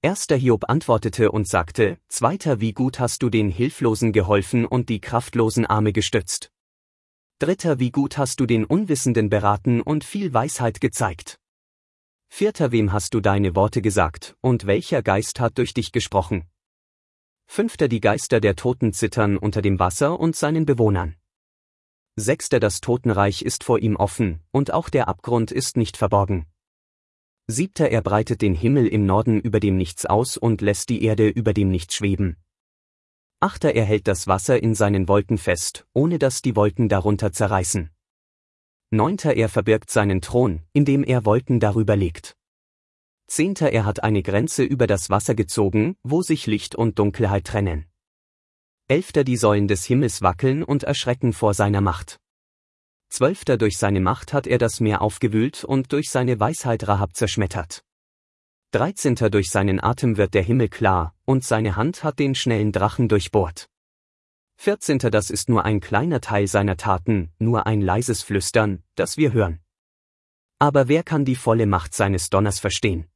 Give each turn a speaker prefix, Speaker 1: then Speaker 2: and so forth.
Speaker 1: Erster Hiob antwortete und sagte, Zweiter, wie gut hast du den Hilflosen geholfen und die kraftlosen Arme gestützt. Dritter, wie gut hast du den Unwissenden beraten und viel Weisheit gezeigt. Vierter, wem hast du deine Worte gesagt, und welcher Geist hat durch dich gesprochen? Fünfter, die Geister der Toten zittern unter dem Wasser und seinen Bewohnern. Sechster, das Totenreich ist vor ihm offen, und auch der Abgrund ist nicht verborgen. Siebter, er breitet den Himmel im Norden über dem Nichts aus und lässt die Erde über dem Nichts schweben. Achter, er hält das Wasser in seinen Wolken fest, ohne dass die Wolken darunter zerreißen. Neunter, er verbirgt seinen Thron, indem er Wolken darüber legt. Zehnter, er hat eine Grenze über das Wasser gezogen, wo sich Licht und Dunkelheit trennen. Elfter, die Säulen des Himmels wackeln und erschrecken vor seiner Macht. Zwölfter, durch seine Macht hat er das Meer aufgewühlt und durch seine Weisheit Rahab zerschmettert. 13. Durch seinen Atem wird der Himmel klar, und seine Hand hat den schnellen Drachen durchbohrt. 14. Das ist nur ein kleiner Teil seiner Taten, nur ein leises Flüstern, das wir hören. Aber wer kann die volle Macht seines Donners verstehen?